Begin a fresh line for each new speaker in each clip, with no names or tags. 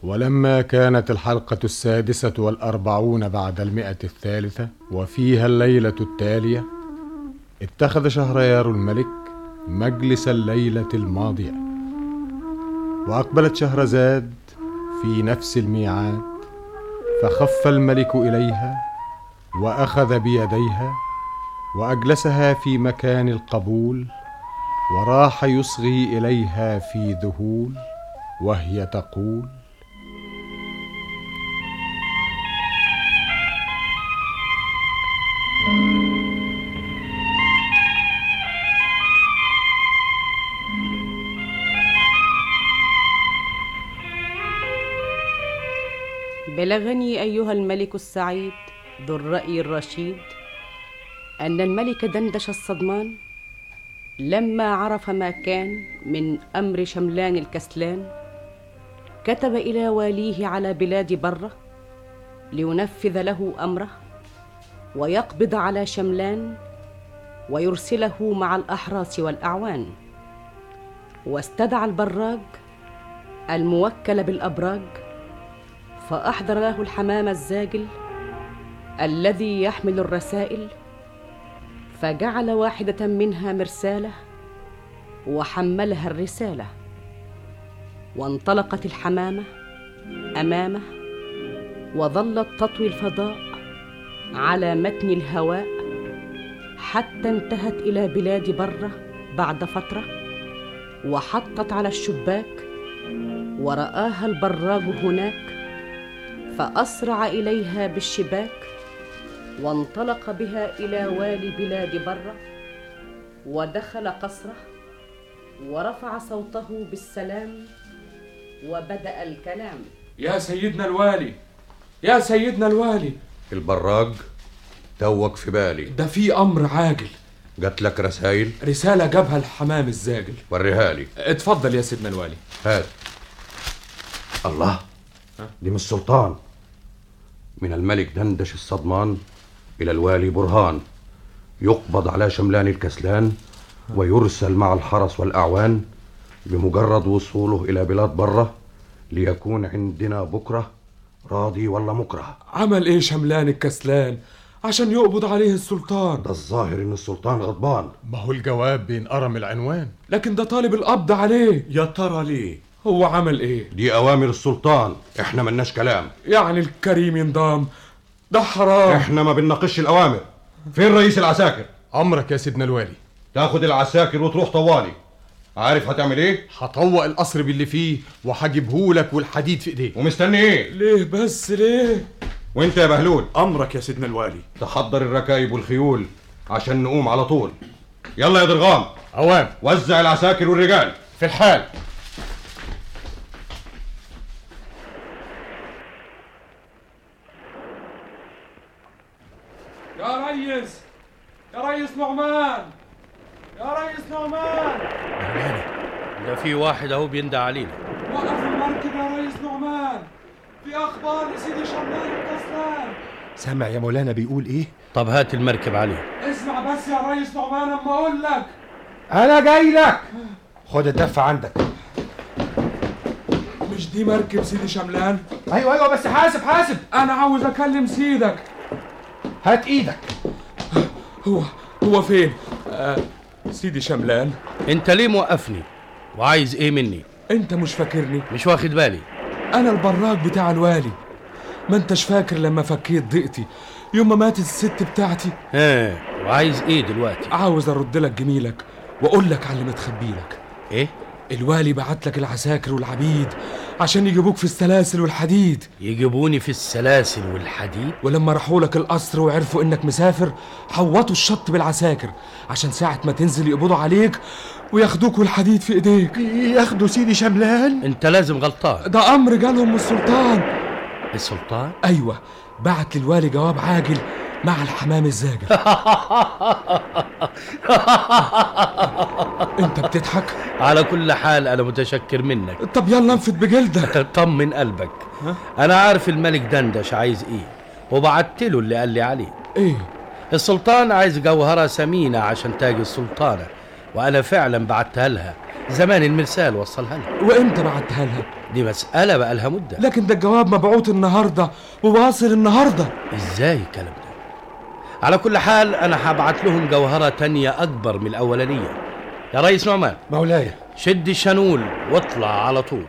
ولما كانت الحلقة 46 بعد 100 وفيها الليلة التالية، اتخذ شهريار الملك مجلس الليلة الماضية، وأقبلت شهرزاد في نفس الميعاد، فخف الملك إليها وأخذ بيديها وأجلسها في مكان القبول، وراح يصغي إليها في ذهول وهي تقول:
بلغني أيها الملك السعيد ذو الرأي الرشيد أن الملك دندش الصدمان لما عرف ما كان من أمر شملان الكسلان كتب إلى واليه على بلاد بره لينفذ له أمره ويقبض على شملان ويرسله مع الأحراس والأعوان. واستدعى البراج الموكل بالأبراج فأحضر له الحمام الزاجل الذي يحمل الرسائل، فجعل واحدة منها مرسالة وحملها الرسالة، وانطلقت الحمامة أمامه وظلت تطوي الفضاء على متن الهواء حتى انتهت إلى بلاد بره بعد فترة، وحطت على الشباك ورآها البراج هناك، فأسرع إليها بالشباك وانطلق بها إلى والي بلاد بره، ودخل قصره ورفع صوته بالسلام وبدأ الكلام:
يا سيدنا الوالي، يا سيدنا الوالي.
البراج توك في بالي،
ده في أمر عاجل.
جات لك رسائل؟
رسالة جابها الحمام الزاجل.
وريها لي.
اتفضل يا سيدنا الوالي.
هات. الله، دي من السلطان، من الملك دندش الصدمان إلى الوالي برهان، يقبض على شملان الكسلان ويرسل مع الحرس والأعوان بمجرد وصوله إلى بلاد بره ليكون عندنا بكرة راضي ولا مكره.
عمل إيه شملان الكسلان عشان يقبض عليه السلطان؟
ده الظاهر إن السلطان غضبان.
ما هو الجواب بينقرم العنوان،
لكن ده طالب القبض عليه.
يا ترى ليه؟
هو عمل إيه؟
دي أوامر السلطان، إحنا ملناش كلام.
يعني الكريم ينضام؟ ده حرام.
إحنا ما بنناقش الأوامر. فين رئيس العساكر؟
أمرك يا سيدنا الوالي.
تاخد العساكر وتروح طوالي. عارف هتعمل إيه؟
هطوق القصر باللي فيه وهجيبهولك والحديد في إيديه.
ومستني إيه؟
ليه بس ليه؟
وإنت يا بهلول؟
أمرك يا سيدنا الوالي.
تحضر الركايب والخيول عشان نقوم على طول. يلا يا درغام.
أوام.
وزع العساكر والرجال.
في الحال.
يا ريس، يا ريس نعمان، يا ريس نعمان.
ده في واحد اهو بيندى علينا.
وقف المركب يا ريس نعمان، في اخبار لسيدي شملان الكسلان.
سامع يا مولانا بيقول ايه؟
طب هات المركب عليه.
اسمع بس يا ريس نعمان اما اقول لك.
انا جاي لك. خد الدفة عندك.
مش دي مركب سيدي شملان؟
ايوه بس حاسب.
انا عاوز اكلم سيدك.
هات ايدك.
هو فين؟ سيدي شملان.
انت ليه موقفني وعايز ايه مني؟
انت مش فاكرني؟
مش واخد بالي.
انا البراج بتاع الوالي. ما انتش فاكر لما فكيت ضيقتي يوم ما ماتت الست بتاعتي؟
وعايز ايه دلوقتي؟
عاوز ارد لك جميلك واقول لك على اللي متخبي لك.
ايه؟
الوالي بعت لك العساكر والعبيد عشان يجيبوك في السلاسل والحديد.
يجيبوني في السلاسل والحديد؟
ولما راحوا لك القصر وعرفوا انك مسافر حوطوا الشط بالعساكر عشان ساعة ما تنزل يقبضوا عليك وياخدوك والحديد في ايديك.
ياخدوا سيدي شملان؟
انت لازم غلطان.
ده امر جالهم من السلطان.
السلطان؟
ايوه، بعت للوالي جواب عاجل مع الحمام الزاجل. انت بتضحك؟
على كل حال انا متشكر منك.
طب يلا انفد بجلدك.
طمن قلبك. انا عارف الملك دندش عايز ايه وبعت له اللي قال لي عليه.
ايه؟
السلطان عايز جوهرة ثمينة عشان تاج السلطانة، وانا فعلا بعتها لها زمان. المرسال وصلها لها.
وامتى بعتها لها؟
دي مسألة بقى لها مدة.
لكن ده الجواب مبعوث النهارده وواصل النهارده.
ازاي الكلام ده؟ على كل حال انا هبعت لهم جوهرة تانية اكبر من الاولانية. يا ريس نعمان،
مولاي.
شد الشنول واطلع على طول.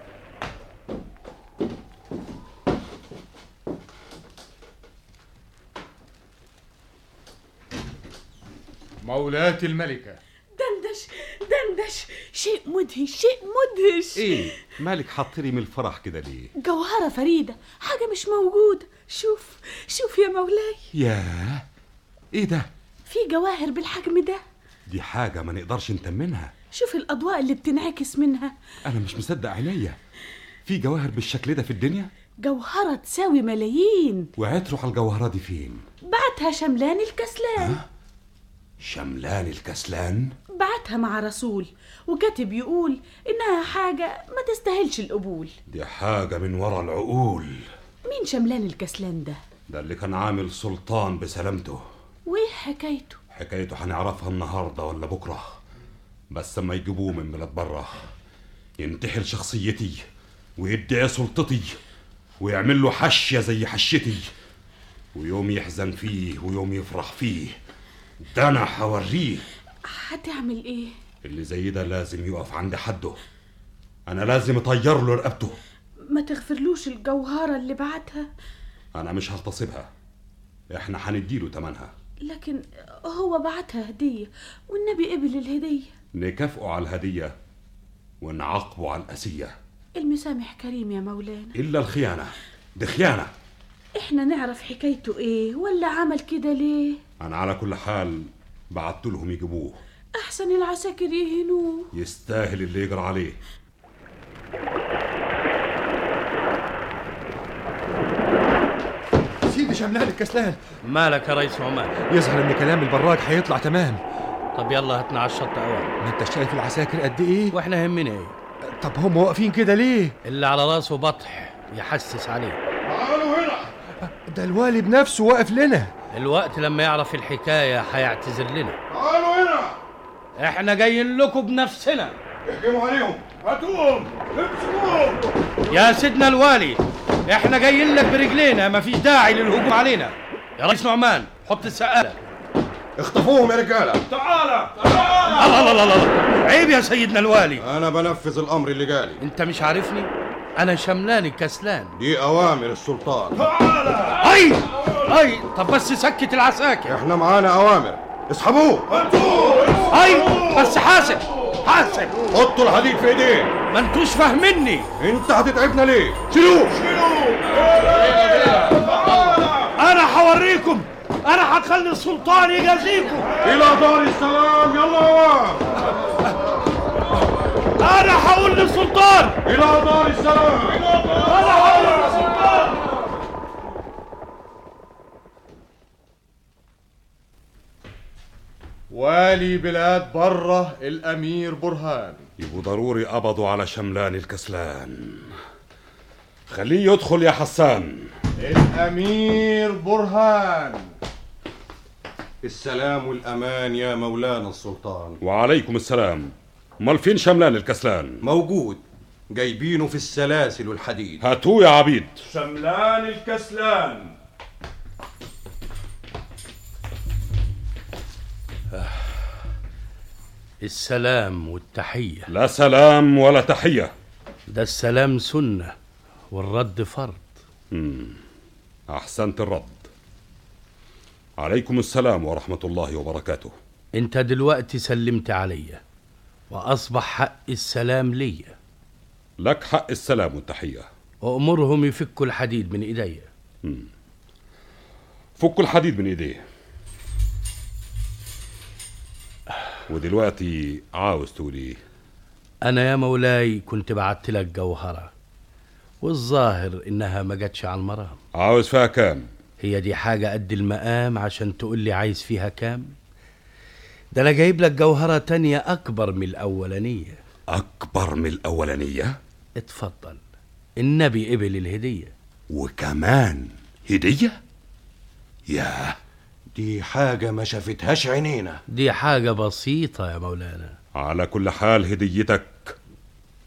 مولاتي الملكة.
دندش، شيء مدهش.
ايه مالك حاطري من الفرح كده ليه؟
جوهرة فريدة، حاجة مش موجودة. شوف يا مولاي.
ياه، ايه ده؟
في جواهر بالحجم ده.
دي حاجة ما نقدرش نتمنها.
شوف الأضواء اللي بتنعكس منها.
انا مش مصدق عينيا. في جواهر بالشكل ده في الدنيا؟
جوهرة تساوي ملايين.
وعتروا على الجوهرة دي فين؟
بعتها شملان الكسلان.
شملان الكسلان؟
بعتها مع رسول وكاتب يقول إنها حاجة ما تستاهلش القبول.
دي حاجة من ورا العقول.
مين شملان الكسلان ده؟
ده اللي كان عامل سلطان بسلامته.
وإيه حكايته؟
حكايته هنعرفها النهاردة ولا بكرة، بس اما يجيبوه من بلاد برا ينتحل شخصيتي ويدعي سلطتي ويعمل له حشية زي حشتي، ويوم يحزن فيه ويوم يفرح فيه. ده انا هوريه.
هتعمل ايه؟
اللي زي ده لازم يقف عند حده. انا لازم اطير له رقبته.
ما تغفرلوش الجوهرة اللي بعتها.
انا مش هغتصبها، احنا هنديله تمنها.
لكن هو بعتها هدية والنبي قبل الهدية.
نكافئه على الهدية ونعاقبه على الأسية.
المسامح كريم يا مولانا.
إلا الخيانة، دي خيانة.
احنا نعرف حكايته ايه ولا عمل كده ليه؟
أنا على كل حال بعت لهم يجيبوه.
أحسن العساكر يهنوه.
يستاهل اللي يجرى عليه.
سيدي شملان الكسلان.
مالك يا ريس نعمان؟
يظهر ان كلام البراج هيطلع تمام.
طب يلا هاتنا على الشط اوان.
ما انت شايف العساكر قد ايه؟
واحنا همنا ايه؟
طب هم واقفين كده ليه؟
اللي على راسه بطح يحسس عليه.
تعالوا هنا.
ده الوالي بنفسه واقف لنا.
الوقت لما يعرف الحكاية هيعتذر لنا.
تعالوا هنا.
احنا جايين لكم بنفسنا.
اهجموا عليهم، هاتوهم، امسكوهم.
يا سيدنا الوالي، احنا جايين لك برجلينا، مفيش داعي للهجوم علينا. يا ريس نعمان، حط السقالة.
اخطفوهم يا رجالة.
تعالى.
الله الله الله، عيب يا سيدنا الوالي.
أنا بنفذ الأمر اللي جالي.
انت مش عارفني؟ انا شملان الكسلان.
دي أوامر السلطان.
اي طب بس سكت العساكر.
احنا معانا أوامر. اسحبوه.
اي بس حاسب.
حطوا الحديد في ايديه.
ما انتوش فاهميني.
انت هتتعبنا ليه؟ شيلوه.
انا هوريكم. انا هخلي السلطان يجازيكم.
إلى دار السلام. يلا يا
انا هقول للسلطان.
إلى دار السلام.
انا هقول للسلطان.
والي بلاد بره الأمير برهان.
يبقوا ضروري قبضوا على شملان الكسلان. خليه يدخل يا حسان.
الأمير برهان.
السلام والأمان يا مولانا السلطان.
وعليكم السلام. امال فين شملان الكسلان؟
موجود، جايبينه في السلاسل والحديد.
هاتوه يا عبيد.
شملان الكسلان.
السلام والتحية.
لا سلام ولا تحية.
ده السلام سنة والرد فرض.
أحسنت الرد. عليكم السلام ورحمة الله وبركاته.
انت دلوقتي سلمت عليا وأصبح حق السلام ليا.
لك حق السلام والتحية.
وأمرهم يفكوا الحديد من إيديا.
فكوا الحديد من إيديه. ودلوقتي عاوز تقولي؟
أنا يا مولاي كنت بعت لك جوهرة والظاهر إنها ما جاتش على المرام.
عاوز فيها كام؟
هي دي حاجة قد المقام عشان تقول لي عايز فيها كام؟ ده أنا جايب لك جوهرة تانية أكبر من الأولانية.
أكبر من الأولانية؟
اتفضل، النبي قبل الهدية.
وكمان هدية؟ ياه،
دي حاجة ما شافتهاش عينينا.
دي حاجة بسيطة يا مولانا.
على كل حال هديتك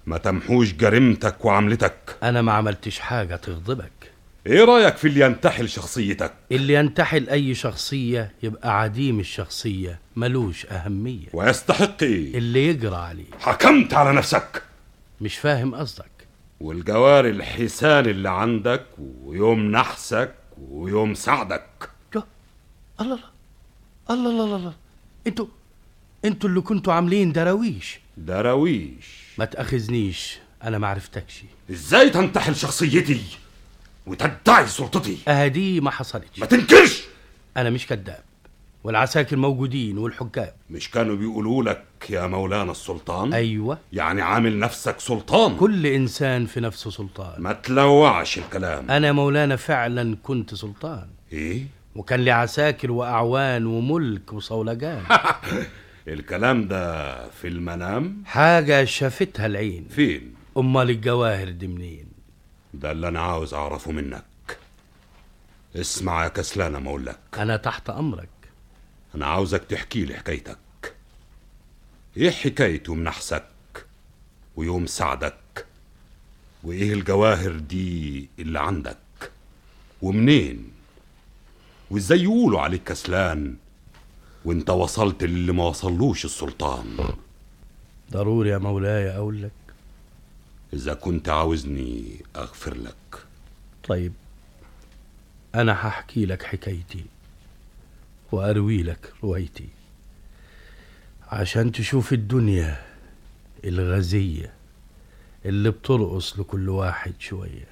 ما تمحوش جريمتك وعملتك.
أنا ما عملتش حاجة تغضبك.
ايه رأيك في اللي ينتحل شخصيتك؟
اللي ينتحل أي شخصية يبقى عديم الشخصية، ملوش أهمية.
ويستحق ايه؟
اللي يجرى عليه.
حكمت على نفسك.
مش فاهم قصدك.
والجواري الحسان اللي عندك ويوم نحسك ويوم سعدك.
الله الله الله الله الله، انتوا اللي كنتوا عاملين دراويش. ما تأخذنيش، انا ما عرفتكش.
ازاي تنتحل شخصيتي وتدعي سلطتي؟
اهدي ما حصلتش.
ما تنكرش.
انا مش كذاب، والعساكر موجودين والحجاب.
مش كانوا بيقولوا لك يا مولانا السلطان؟
ايوه.
يعني عامل نفسك سلطان.
كل انسان في نفسه سلطان.
ما تلوعش الكلام.
انا مولانا فعلا كنت سلطان.
ايه؟
وكان لي عساكر واعوان وملك وصولجان.
الكلام ده في المنام؟
حاجة شافتها العين.
فين؟
امال الجواهر دي منين؟
ده اللي انا عاوز اعرفه منك. اسمع يا كسلان ما اقولك.
انا تحت امرك.
انا عاوزك تحكي لي حكايتك. ايه حكاية يوم نحسك ويوم سعدك؟ وايه الجواهر دي اللي عندك ومنين؟ وازاي يقولوا عليك كسلان وانت وصلت اللي ما وصلوش السلطان؟
ضروري يا مولاي اقول لك.
اذا كنت عاوزني اغفر لك.
طيب انا هحكي لك حكايتي واروي لك روايتي عشان تشوف الدنيا الغزية اللي بترقص لكل واحد شوية.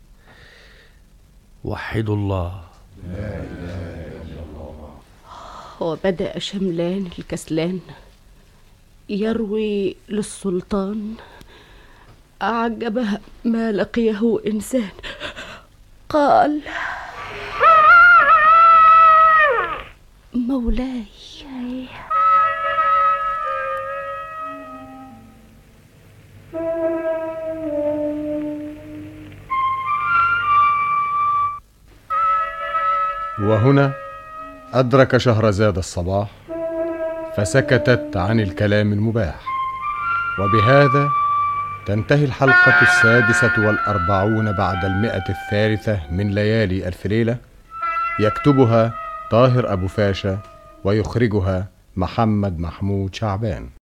وحدوا الله. لا إله إلا الله.
وبدأ شملان الكسلان يروي للسلطان أعجب ما لقيه إنسان. قال: مولاي،
وهنا أدرك شهرزاد الصباح فسكتت عن الكلام المباح. وبهذا تنتهي الحلقة 46 بعد 100 من ليالي ألف ليلة. يكتبها طاهر أبو فاشا ويخرجها محمد محمود شعبان.